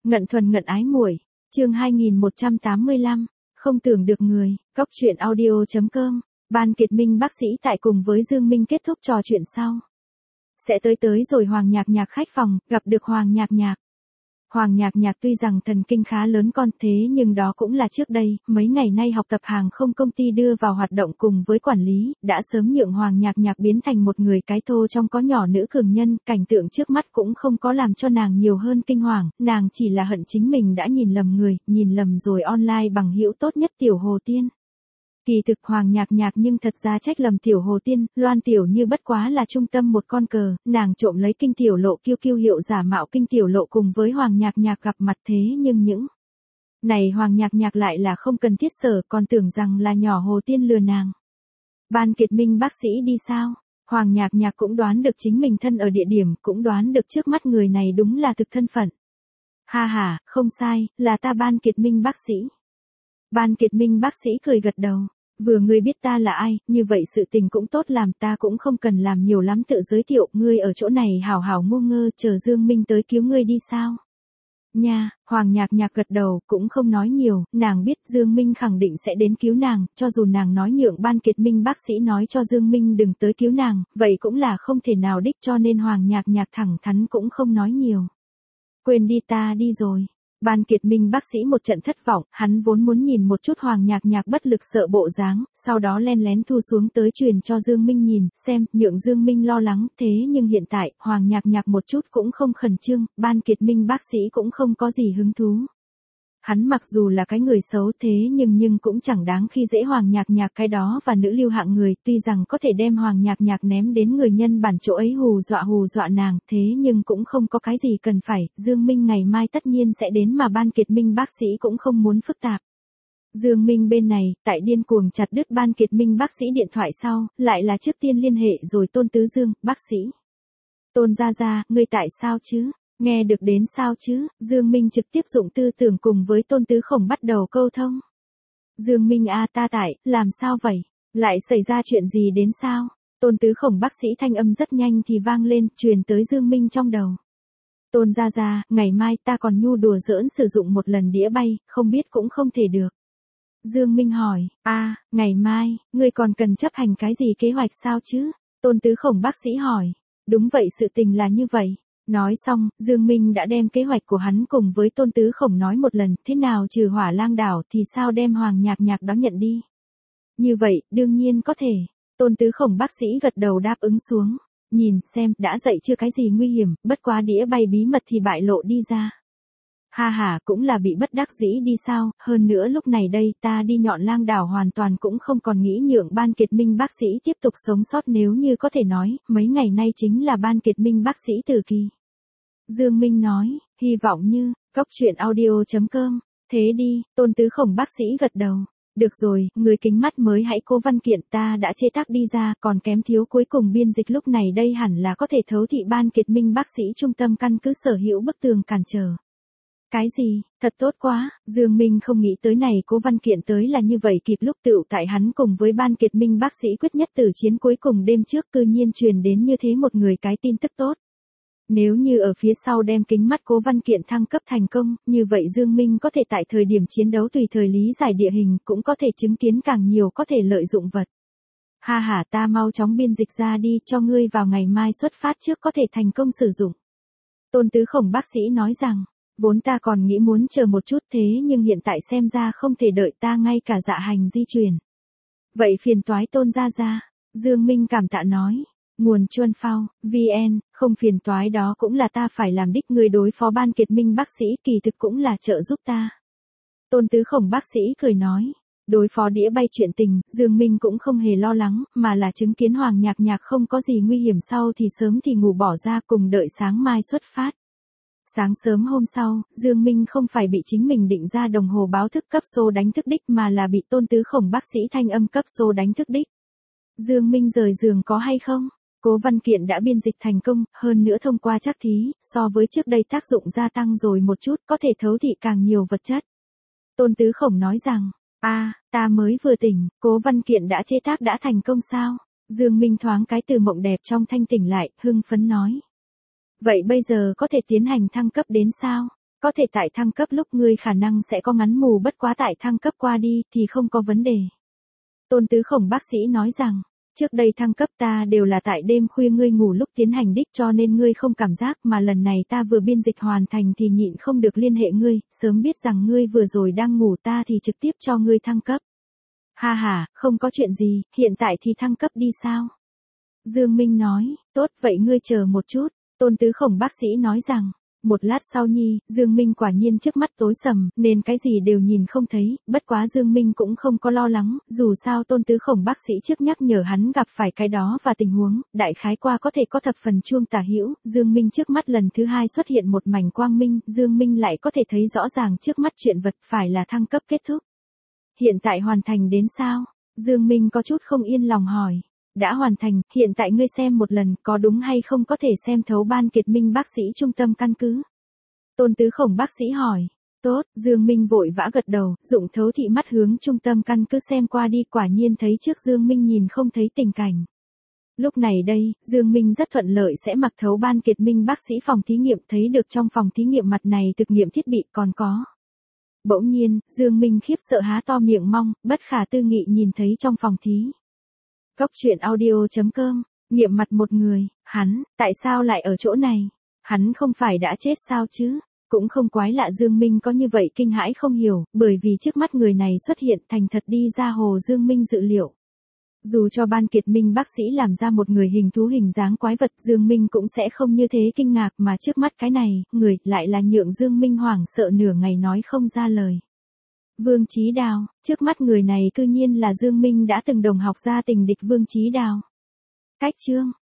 Ngận thuần ngận ái muội, chương 2185, không tưởng được người, Cóc truyện audio.com, Ban Kiệt Minh bác sĩ tại cùng với Dương Minh kết thúc trò chuyện sau. Sẽ tới rồi Hoàng Nhạc Nhạc khách phòng, gặp được Hoàng Nhạc Nhạc. Hoàng Nhạc Nhạc tuy rằng thần kinh khá lớn con thế nhưng đó cũng là trước đây, mấy ngày nay học tập hàng không công ty đưa vào hoạt động cùng với quản lý, đã sớm nhượng Hoàng Nhạc Nhạc biến thành một người cái thô trong có nhỏ nữ cường nhân, cảnh tượng trước mắt cũng không có làm cho nàng nhiều hơn kinh hoàng, nàng chỉ là hận chính mình đã nhìn lầm người, nhìn lầm rồi online bằng hữu tốt nhất Tiểu Hồ Tiên. Kỳ thực Hoàng Nhạc Nhạc nhưng thật ra trách lầm Tiểu Hồ Tiên, Loan Tiểu Như bất quá là trung tâm một con cờ, nàng trộm lấy Kinh Tiểu Lộ kiêu kiêu hiệu giả mạo Kinh Tiểu Lộ cùng với Hoàng Nhạc Nhạc gặp mặt thế nhưng những này Hoàng Nhạc Nhạc lại là không cần thiết sở, còn tưởng rằng là nhỏ Hồ Tiên lừa nàng. Ban Kiệt Minh bác sĩ đi sao? Hoàng Nhạc Nhạc cũng đoán được chính mình thân ở địa điểm, cũng đoán được trước mắt người này đúng là thực thân phận. Ha ha, không sai, là ta Ban Kiệt Minh bác sĩ. Ban Kiệt Minh bác sĩ cười gật đầu. Vừa ngươi biết ta là ai, như vậy sự tình cũng tốt làm, ta cũng không cần làm nhiều lắm tự giới thiệu, ngươi ở chỗ này hảo hảo ngu ngơ chờ Dương Minh tới cứu ngươi đi sao? Nha, Hoàng Nhạc Nhạc gật đầu, cũng không nói nhiều, nàng biết Dương Minh khẳng định sẽ đến cứu nàng, cho dù nàng nói nhượng Ban Kiệt Minh bác sĩ nói cho Dương Minh đừng tới cứu nàng, vậy cũng là không thể nào đích, cho nên Hoàng Nhạc Nhạc thẳng thắn cũng không nói nhiều. Quên đi, ta đi rồi. Ban Kiệt Minh bác sĩ một trận thất vọng, hắn vốn muốn nhìn một chút Hoàng Nhạc Nhạc bất lực sợ bộ dáng, sau đó len lén thu xuống tới truyền cho Dương Minh nhìn, xem, nhượng Dương Minh lo lắng, thế nhưng hiện tại, Hoàng Nhạc Nhạc một chút cũng không khẩn trương, Ban Kiệt Minh bác sĩ cũng không có gì hứng thú. Hắn mặc dù là cái người xấu thế nhưng cũng chẳng đáng khi dễ Hoàng Nhạc Nhạc cái đó và nữ lưu hạng người, tuy rằng có thể đem Hoàng Nhạc Nhạc ném đến người nhân bản chỗ ấy hù dọa nàng, thế nhưng cũng không có cái gì cần phải, Dương Minh ngày mai tất nhiên sẽ đến mà Ban Kiệt Minh bác sĩ cũng không muốn phức tạp. Dương Minh bên này, tại điên cuồng chặt đứt Ban Kiệt Minh bác sĩ điện thoại sau, lại là trước tiên liên hệ rồi Tôn Tứ Dương, bác sĩ. Tôn gia, ngươi tại sao chứ? Nghe được đến sao chứ, Dương Minh trực tiếp dụng tư tưởng cùng với Tôn Tứ Khổng bắt đầu câu thông. Dương Minh ta tại, làm sao vậy? Lại xảy ra chuyện gì đến sao? Tôn Tứ Khổng bác sĩ thanh âm rất nhanh thì vang lên, truyền tới Dương Minh trong đầu. Tôn gia, ngày mai ta còn nhu đùa giỡn sử dụng một lần đĩa bay, không biết cũng không thể được. Dương Minh hỏi, ngày mai, ngươi còn cần chấp hành cái gì kế hoạch sao chứ? Tôn Tứ Khổng bác sĩ hỏi, đúng vậy sự tình là như vậy. Nói xong, Dương Minh đã đem kế hoạch của hắn cùng với Tôn Tứ Khổng nói một lần, thế nào trừ Hỏa Lang đảo thì sao đem Hoàng Nhạc Nhạc đó nhận đi. Như vậy, đương nhiên có thể. Tôn Tứ Khổng bác sĩ gật đầu đáp ứng xuống. Nhìn xem, đã dậy chưa cái gì nguy hiểm, bất quá đĩa bay bí mật thì bại lộ đi ra. Ha, cũng là bị bất đắc dĩ đi sao, hơn nữa lúc này đây ta đi Nhọn Lang đảo hoàn toàn cũng không còn nghĩ nhượng Ban Kiệt Minh bác sĩ tiếp tục sống sót nếu như có thể nói, mấy ngày nay chính là Ban Kiệt Minh bác sĩ tử kỳ. Dương Minh nói, hy vọng như, Cóc truyện audio.com, thế đi, Tôn Tứ Khổng bác sĩ gật đầu. Được rồi, người kính mắt mới hãy cố văn kiện ta đã chế tác đi ra, còn kém thiếu cuối cùng biên dịch lúc này đây hẳn là có thể thấu thị Ban Kiệt Minh bác sĩ trung tâm căn cứ sở hữu bức tường cản trở. Cái gì, thật tốt quá, Dương Minh không nghĩ tới này cố văn kiện tới là như vậy kịp lúc tựu tại hắn cùng với Ban Kiệt Minh bác sĩ quyết nhất tử chiến cuối cùng đêm trước cư nhiên truyền đến như thế một người cái tin tức tốt. Nếu như ở phía sau đem kính mắt cố văn kiện thăng cấp thành công, như vậy Dương Minh có thể tại thời điểm chiến đấu tùy thời lý giải địa hình cũng có thể chứng kiến càng nhiều có thể lợi dụng vật. Ha, ta mau chóng biên dịch ra đi cho ngươi vào ngày mai xuất phát trước có thể thành công sử dụng. Tôn Tứ Khổng bác sĩ nói rằng, vốn ta còn nghĩ muốn chờ một chút thế nhưng hiện tại xem ra không thể đợi ta ngay cả dạ hành di chuyển. Vậy phiền toái Tôn gia. Dương Minh cảm tạ nói. Nguồn Chuân Phao, VN, không phiền toái đó cũng là ta phải làm đích người đối phó Ban Kiệt Minh bác sĩ kỳ thực cũng là trợ giúp ta. Tôn Tứ Khổng bác sĩ cười nói, đối phó đĩa bay chuyện tình, Dương Minh cũng không hề lo lắng, mà là chứng kiến Hoàng Nhạc Nhạc không có gì nguy hiểm sau thì sớm thì ngủ bỏ ra cùng đợi sáng mai xuất phát. Sáng sớm hôm sau, Dương Minh không phải bị chính mình định ra đồng hồ báo thức cấp số đánh thức đích mà là bị Tôn Tứ Khổng bác sĩ thanh âm cấp số đánh thức đích. Dương Minh rời giường có hay không? Cố văn kiện đã biên dịch thành công, hơn nữa thông qua trắc thí, so với trước đây tác dụng gia tăng rồi một chút, có thể thấu thị càng nhiều vật chất. Tôn Tứ Khổng nói rằng, ta mới vừa tỉnh, cố văn kiện đã chế tác đã thành công sao? Dương Minh thoáng cái từ mộng đẹp trong thanh tỉnh lại, hưng phấn nói. Vậy bây giờ có thể tiến hành thăng cấp đến sao? Có thể tại thăng cấp lúc ngươi khả năng sẽ có ngắn mù, bất quá tại thăng cấp qua đi thì không có vấn đề. Tôn Tứ Khổng bác sĩ nói rằng, trước đây thăng cấp ta đều là tại đêm khuya ngươi ngủ lúc tiến hành đích, cho nên ngươi không cảm giác, mà lần này ta vừa biên dịch hoàn thành thì nhịn không được liên hệ ngươi, sớm biết rằng ngươi vừa rồi đang ngủ ta thì trực tiếp cho ngươi thăng cấp. Ha ha, không có chuyện gì, hiện tại thì thăng cấp đi sao? Dương Minh nói, tốt vậy ngươi chờ một chút. Tôn Tứ Khổng bác sĩ nói rằng, một lát sau nhi, Dương Minh quả nhiên trước mắt tối sầm, nên cái gì đều nhìn không thấy, bất quá Dương Minh cũng không có lo lắng, dù sao Tôn Tứ Khổng bác sĩ trước nhắc nhở hắn gặp phải cái đó và tình huống, đại khái qua có thể có thập phần chuông tả hữu, Dương Minh trước mắt lần thứ hai xuất hiện một mảnh quang minh, Dương Minh lại có thể thấy rõ ràng trước mắt chuyện vật phải là thăng cấp kết thúc. Hiện tại hoàn thành đến sao? Dương Minh có chút không yên lòng hỏi. Đã hoàn thành, hiện tại ngươi xem một lần, có đúng hay không có thể xem thấu Ban Kiệt Minh bác sĩ trung tâm căn cứ? Tôn Tứ Khổng bác sĩ hỏi. Tốt, Dương Minh vội vã gật đầu, dụng thấu thị mắt hướng trung tâm căn cứ xem qua đi, quả nhiên thấy trước Dương Minh nhìn không thấy tình cảnh. Lúc này đây, Dương Minh rất thuận lợi sẽ mặc thấu Ban Kiệt Minh bác sĩ phòng thí nghiệm, thấy được trong phòng thí nghiệm mặt này thực nghiệm thiết bị còn có. Bỗng nhiên, Dương Minh khiếp sợ há to miệng mong, bất khả tư nghị nhìn thấy trong phòng thí. Góc truyện audio.com, nghiệm mặt một người, hắn, tại sao lại ở chỗ này? Hắn không phải đã chết sao chứ? Cũng không quái lạ Dương Minh có như vậy kinh hãi không hiểu, bởi vì trước mắt người này xuất hiện thành thật đi ra hồ Dương Minh dự liệu. Dù cho Ban Kiệt Minh bác sĩ làm ra một người hình thú hình dáng quái vật, Dương Minh cũng sẽ không như thế kinh ngạc, mà trước mắt cái này, người, lại là nhượng Dương Minh hoảng sợ nửa ngày nói không ra lời. Vương Chí Đào, trước mắt người này cư nhiên là Dương Minh đã từng đồng học gia tình địch Vương Chí Đào. Cách chương